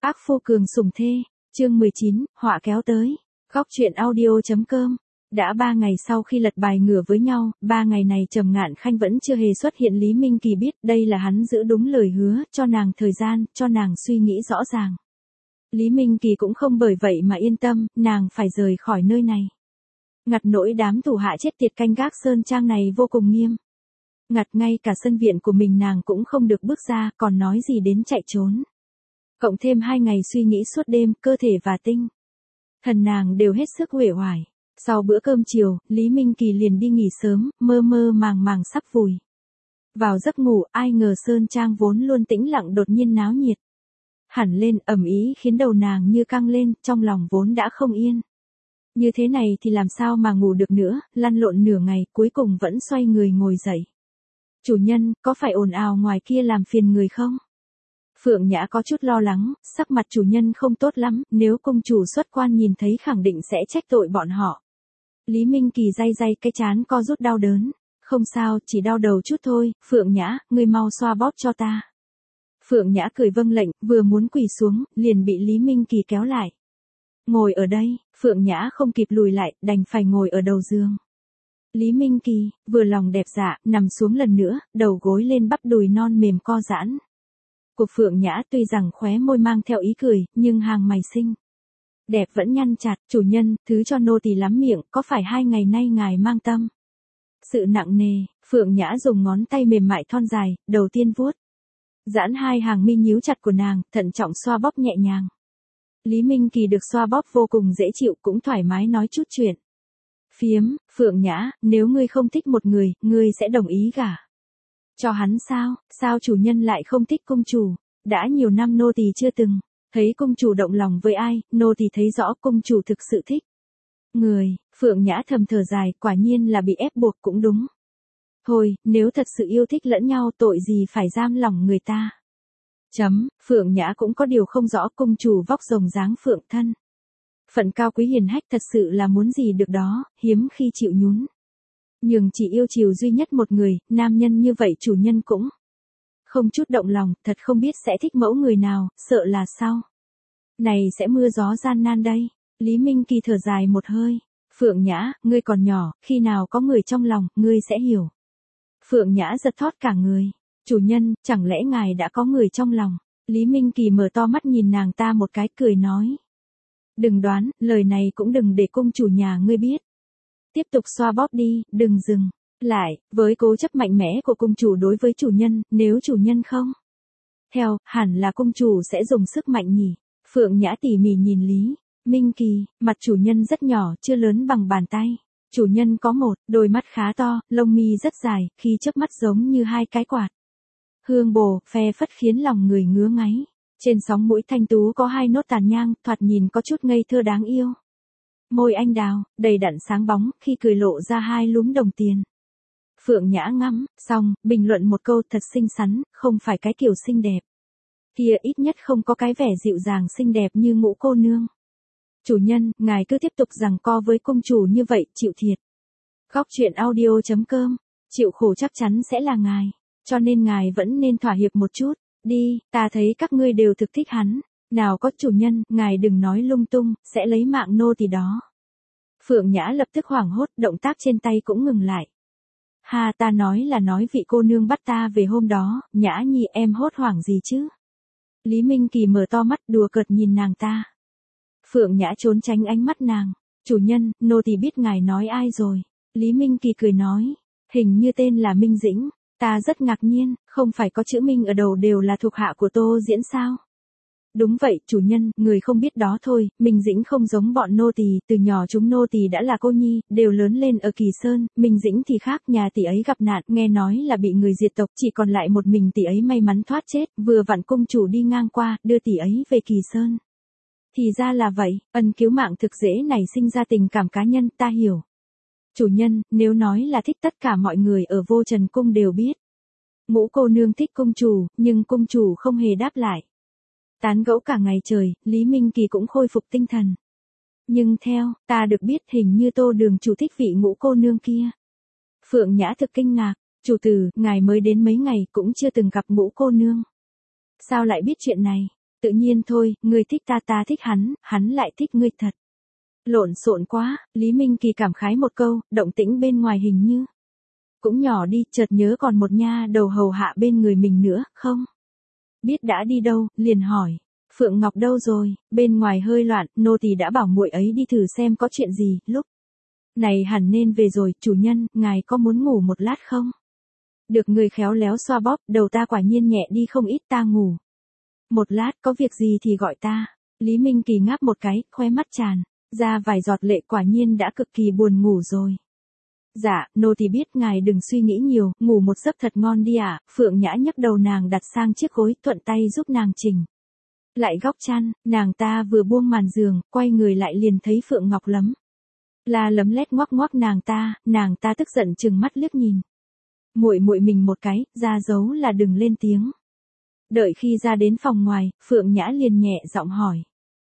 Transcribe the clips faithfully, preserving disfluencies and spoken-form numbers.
Ác phu cường sủng thê, chương mười chín, họa kéo tới. Góc truyện audio.com. Đã ba ngày sau khi lật bài ngửa với nhau, ba ngày này Trầm Ngạn Khanh vẫn chưa hề xuất hiện. Lý Minh Kỳ biết đây là hắn giữ đúng lời hứa, cho nàng thời gian, cho nàng suy nghĩ rõ ràng. Lý Minh Kỳ cũng không bởi vậy mà yên tâm, nàng phải rời khỏi nơi này. Ngặt nỗi đám thủ hạ chết tiệt canh gác sơn trang này vô cùng nghiêm. Ngặt ngay cả sân viện của mình nàng cũng không được bước ra, còn nói gì đến chạy trốn. Cộng thêm hai ngày suy nghĩ suốt đêm, cơ thể và tinh thần nàng đều hết sức uể oải. Sau bữa cơm chiều, Lý Minh Kỳ liền đi nghỉ sớm, mơ mơ màng màng sắp vùi vào giấc ngủ, ai ngờ sơn trang vốn luôn tĩnh lặng đột nhiên náo nhiệt hẳn lên, ầm ĩ khiến đầu nàng như căng lên, trong lòng vốn đã không yên. Như thế này thì làm sao mà ngủ được nữa, lăn lộn nửa ngày, cuối cùng vẫn xoay người ngồi dậy. Chủ nhân, có phải ồn ào ngoài kia làm phiền người không? Phượng Nhã có chút lo lắng, sắc mặt chủ nhân không tốt lắm, nếu công chủ xuất quan nhìn thấy khẳng định sẽ trách tội bọn họ. Lý Minh Kỳ day day cái trán co rút đau đớn. Không sao, chỉ đau đầu chút thôi, Phượng Nhã, ngươi mau xoa bóp cho ta. Phượng Nhã cười vâng lệnh, vừa muốn quỳ xuống, liền bị Lý Minh Kỳ kéo lại. Ngồi ở đây, Phượng Nhã không kịp lùi lại, đành phải ngồi ở đầu giường. Lý Minh Kỳ, vừa lòng đẹp dạ, nằm xuống lần nữa, đầu gối lên bắp đùi non mềm co giãn. Của Phượng Nhã tuy rằng khóe môi mang theo ý cười, nhưng hàng mày xinh đẹp vẫn nhăn chặt. Chủ nhân, thứ cho nô tỳ lắm miệng, có phải hai ngày nay ngài mang tâm sự nặng nề? Phượng Nhã dùng ngón tay mềm mại thon dài, đầu tiên vuốt giãn hai hàng mi nhíu chặt của nàng, thận trọng xoa bóp nhẹ nhàng. Lý Minh Kỳ được xoa bóp vô cùng dễ chịu, cũng thoải mái nói chút chuyện phiếm. Phượng Nhã, nếu ngươi không thích một người, ngươi sẽ đồng ý gả cho hắn sao? Sao chủ nhân lại không thích công chủ? Đã nhiều năm nô tỳ chưa từng thấy công chủ động lòng với ai, nô tỳ thấy rõ công chủ thực sự thích người. Phượng Nhã thầm thở dài, quả nhiên là bị ép buộc cũng đúng. Thôi, nếu thật sự yêu thích lẫn nhau, tội gì phải giam lòng người ta. Chấm, Phượng Nhã cũng có điều không rõ, công chủ vóc rồng dáng phượng thân phận cao quý hiền hách, thật sự là muốn gì được đó, hiếm khi chịu nhún nhường, chỉ yêu chiều duy nhất một người, nam nhân như vậy chủ nhân cũng không chút động lòng, thật không biết sẽ thích mẫu người nào, sợ là sau này sẽ mưa gió gian nan đây. Lý Minh Kỳ thở dài một hơi. Phượng Nhã, ngươi còn nhỏ, khi nào có người trong lòng, ngươi sẽ hiểu. Phượng Nhã giật thót cả người. Chủ nhân, chẳng lẽ ngài đã có người trong lòng? Lý Minh Kỳ mở to mắt nhìn nàng ta một cái, cười nói. Đừng đoán, lời này cũng đừng để cung chủ nhà ngươi biết. Tiếp tục xoa bóp đi, đừng dừng lại, với cố chấp mạnh mẽ của cung chủ đối với chủ nhân, nếu chủ nhân không theo, hẳn là cung chủ sẽ dùng sức mạnh nhỉ. Phượng Nhã tỉ mỉ nhìn Lý Minh Kỳ, mặt chủ nhân rất nhỏ, chưa lớn bằng bàn tay. Chủ nhân có một đôi mắt khá to, lông mi rất dài, khi chớp mắt giống như hai cái quạt hương bồ, phe phất khiến lòng người ngứa ngáy. Trên sóng mũi thanh tú có hai nốt tàn nhang, thoạt nhìn có chút ngây thơ đáng yêu. Môi anh đào, đầy đặn sáng bóng, khi cười lộ ra hai lúm đồng tiền. Phượng Nhã ngắm, xong, bình luận một câu, thật xinh xắn, không phải cái kiểu xinh đẹp kia, ít nhất không có cái vẻ dịu dàng xinh đẹp như Ngũ cô nương. Chủ nhân, ngài cứ tiếp tục giằng co với công chủ như vậy, chịu thiệt. Góc truyện audio.com, chịu khổ chắc chắn sẽ là ngài, cho nên ngài vẫn nên thỏa hiệp một chút. Đi, ta thấy các ngươi đều thực thích hắn. Nào có chủ nhân, ngài đừng nói lung tung, sẽ lấy mạng nô tỳ đó. Phượng Nhã lập tức hoảng hốt, động tác trên tay cũng ngừng lại. Ha, ta nói là nói vị cô nương bắt ta về hôm đó, Nhã nhi em hốt hoảng gì chứ? Lý Minh Kỳ mở to mắt đùa cợt nhìn nàng ta. Phượng Nhã trốn tránh ánh mắt nàng. Chủ nhân, nô tỳ biết ngài nói ai rồi. Lý Minh Kỳ cười nói. Hình như tên là Minh Dĩnh. Ta rất ngạc nhiên, không phải có chữ Minh ở đầu đều là thuộc hạ của Tô Diễn sao? Đúng vậy, chủ nhân, người không biết đó thôi, Minh Dĩnh không giống bọn nô tỳ, từ nhỏ chúng nô tỳ đã là cô nhi, đều lớn lên ở Kỳ Sơn, Minh Dĩnh thì khác, nhà tỷ ấy gặp nạn, nghe nói là bị người diệt tộc, chỉ còn lại một mình tỷ ấy may mắn thoát chết, vừa vặn cung chủ đi ngang qua, đưa tỷ ấy về Kỳ Sơn. Thì ra là vậy, ân cứu mạng thực dễ nảy sinh ra tình cảm cá nhân, ta hiểu. Chủ nhân, nếu nói là thích, tất cả mọi người ở Vô Trần Cung đều biết. Ngũ cô nương thích cung chủ, nhưng cung chủ không hề đáp lại. Tán gẫu cả ngày trời, Lý Minh Kỳ cũng khôi phục tinh thần. Nhưng theo, ta được biết hình như Tô Đường chủ thích vị Ngũ cô nương kia. Phượng Nhã thực kinh ngạc, chủ tử, ngài mới đến mấy ngày cũng chưa từng gặp Ngũ cô nương. Sao lại biết chuyện này? Tự nhiên thôi, ngươi thích ta ta thích hắn, hắn lại thích ngươi thật. Lộn xộn quá, Lý Minh Kỳ cảm khái một câu, động tĩnh bên ngoài hình như cũng nhỏ đi, chợt nhớ còn một nha đầu hầu hạ bên người mình nữa, không? Biết đã đi đâu, liền hỏi, Phượng Ngọc đâu rồi, bên ngoài hơi loạn, nô tỳ đã bảo muội ấy đi thử xem có chuyện gì, lúc này hẳn nên về rồi, chủ nhân, ngài có muốn ngủ một lát không? Được người khéo léo xoa bóp, đầu ta quả nhiên nhẹ đi không ít, ta ngủ một lát, có việc gì thì gọi ta. Lý Minh Kỳ ngáp một cái, khóe mắt tràn ra vài giọt lệ, quả nhiên đã cực kỳ buồn ngủ rồi. Dạ, nô tỳ biết, ngài đừng suy nghĩ nhiều, ngủ một giấc thật ngon đi ạ. À. Phượng Nhã nhấc đầu nàng đặt sang chiếc gối, thuận tay giúp nàng chỉnh lại góc chăn, nàng ta vừa buông màn giường, quay người lại liền thấy Phượng Ngọc lấm la lấm lét ngoắc ngoắc nàng ta, nàng ta tức giận trừng mắt liếc nhìn muội muội mình một cái, ra dấu là đừng lên tiếng. Đợi khi ra đến phòng ngoài, Phượng Nhã liền nhẹ giọng hỏi,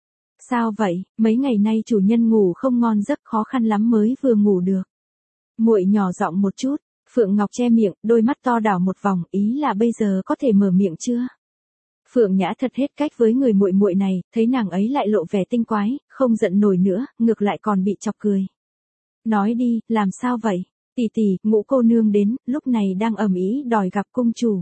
sao vậy, mấy ngày nay chủ nhân ngủ không ngon giấc, khó khăn lắm mới vừa ngủ được. Muội nhỏ giọng một chút. Phượng Ngọc che miệng, đôi mắt to đảo một vòng, ý là bây giờ có thể mở miệng chưa? Phượng Nhã thật hết cách với người muội muội này, thấy nàng ấy lại lộ vẻ tinh quái, không giận nổi nữa, ngược lại còn bị chọc cười. Nói đi, làm sao vậy? Tỷ tỷ, Ngũ cô nương đến, lúc này đang ầm ĩ đòi gặp cung chủ.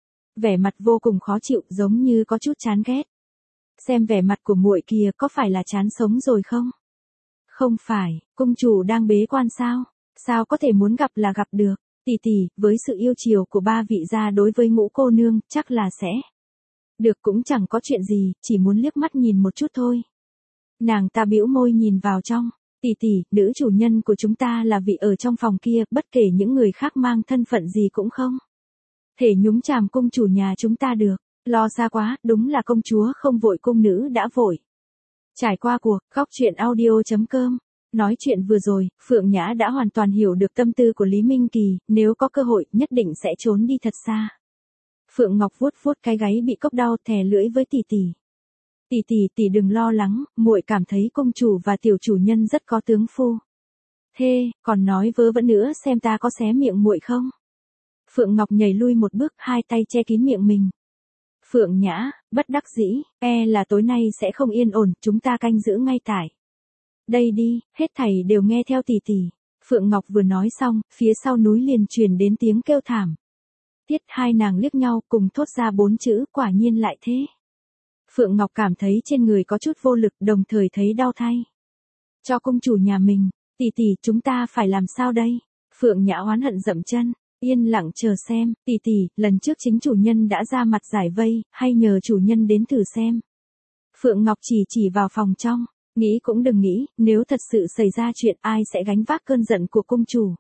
Vẻ mặt vô cùng khó chịu, giống như có chút chán ghét. Xem vẻ mặt của muội kia, có phải là chán sống rồi không? Không phải, cung chủ đang bế quan sao? Sao có thể muốn gặp là gặp được? Tỷ tỷ, với sự yêu chiều của ba vị gia đối với Ngũ cô nương, chắc là sẽ được, cũng chẳng có chuyện gì, chỉ muốn liếc mắt nhìn một chút thôi. Nàng ta bĩu môi nhìn vào trong. Tỷ tỷ, nữ chủ nhân của chúng ta là vị ở trong phòng kia, bất kể những người khác mang thân phận gì cũng không thể nhúng chàm cung chủ nhà chúng ta được. Lo xa quá, đúng là công chúa không vội cung nữ đã vội. Trải qua cuộc khóc chuyện audio chấm com. Nói chuyện vừa rồi, Phượng Nhã đã hoàn toàn hiểu được tâm tư của Lý Minh Kỳ, nếu có cơ hội, nhất định sẽ trốn đi thật xa. Phượng Ngọc vuốt vuốt cái gáy bị cốc đau, thè lưỡi với tỷ tỷ. Tỷ tỷ tỷ đừng lo lắng, muội cảm thấy công chủ và tiểu chủ nhân rất có tướng phu. Thế, còn nói vớ vẩn nữa, xem ta có xé miệng muội không? Phượng Ngọc nhảy lui một bước, hai tay che kín miệng mình. Phượng Nhã, bất đắc dĩ, e là tối nay sẽ không yên ổn, chúng ta canh giữ ngay tại đây đi, hết thảy đều nghe theo tỷ tỷ. Phượng Ngọc vừa nói xong, phía sau núi liền truyền đến tiếng kêu thảm. Tiết hai nàng liếc nhau, cùng thốt ra bốn chữ, quả nhiên lại thế. Phượng Ngọc cảm thấy trên người có chút vô lực, đồng thời thấy đau thay cho cung chủ nhà mình. Tỷ tỷ, chúng ta phải làm sao đây? Phượng Nhã oán hận dậm chân, yên lặng chờ xem. Tỷ tỷ, lần trước chính chủ nhân đã ra mặt giải vây, hay nhờ chủ nhân đến thử xem. Phượng Ngọc chỉ chỉ vào phòng trong. Nghĩ cũng đừng nghĩ, nếu thật sự xảy ra chuyện, ai sẽ gánh vác cơn giận của cung chủ?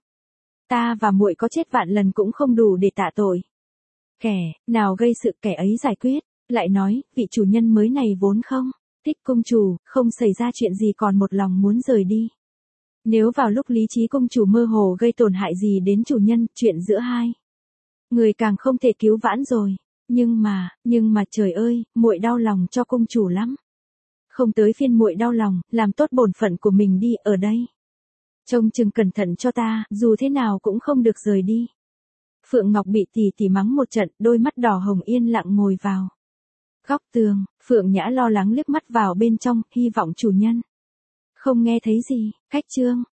Ta và muội có chết vạn lần cũng không đủ để tạ tội. Kẻ nào gây sự kẻ ấy giải quyết. Lại nói, vị chủ nhân mới này vốn không thích cung chủ, không xảy ra chuyện gì còn một lòng muốn rời đi. Nếu vào lúc lý trí cung chủ mơ hồ gây tổn hại gì đến chủ nhân, chuyện giữa hai người càng không thể cứu vãn rồi. Nhưng mà, nhưng mà trời ơi, muội đau lòng cho cung chủ lắm. Không tới phiên muội đau lòng, làm tốt bổn phận của mình đi, ở đây trông chừng cẩn thận cho ta, dù thế nào cũng không được rời đi. Phượng Ngọc bị tỷ tỷ mắng một trận, đôi mắt đỏ hồng yên lặng ngồi vào góc tường. Phượng Nhã lo lắng liếc mắt vào bên trong, hy vọng chủ nhân không nghe thấy gì. Cách chương